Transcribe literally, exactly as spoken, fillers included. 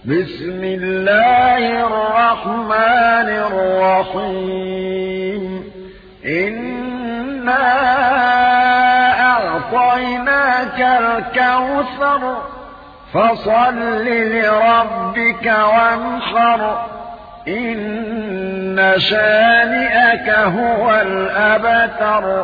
بسم الله الرحمن الرحيم إنا أعطيناك الكوثر فصل لربك وانحر إن شانئك هو الأبتر